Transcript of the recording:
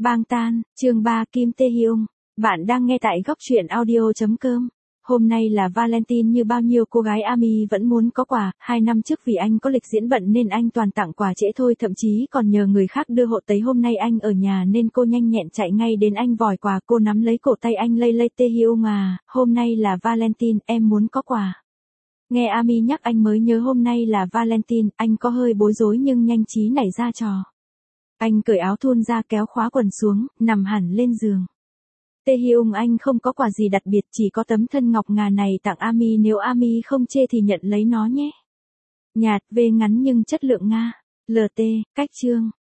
Bang Tan, chương 3 Kim Tae Hyung. Bạn đang nghe tại góc truyện audio.com. Hôm nay là Valentine, như bao nhiêu cô gái ARMY vẫn muốn có quà. 2 năm trước vì anh có lịch diễn bận nên anh toàn tặng quà trễ thôi, thậm chí còn nhờ người khác đưa hộ tới. Hôm nay anh ở nhà nên cô nhanh nhẹn chạy ngay đến anh vòi quà. Cô nắm lấy cổ tay anh, lây Tae Hyung à, hôm nay là Valentine, em muốn có quà. Nghe ARMY nhắc anh mới nhớ hôm nay là Valentine, anh có hơi bối rối nhưng nhanh trí nảy ra trò. Anh cởi áo thun ra, kéo khóa quần xuống, nằm hẳn lên giường. Tae Hyung, anh không có quà gì đặc biệt, chỉ có tấm thân ngọc ngà này tặng ARMY, nếu ARMY không chê thì nhận lấy nó nhé. Nhạt, V ngắn nhưng chất lượng Nga. LT, cách chương.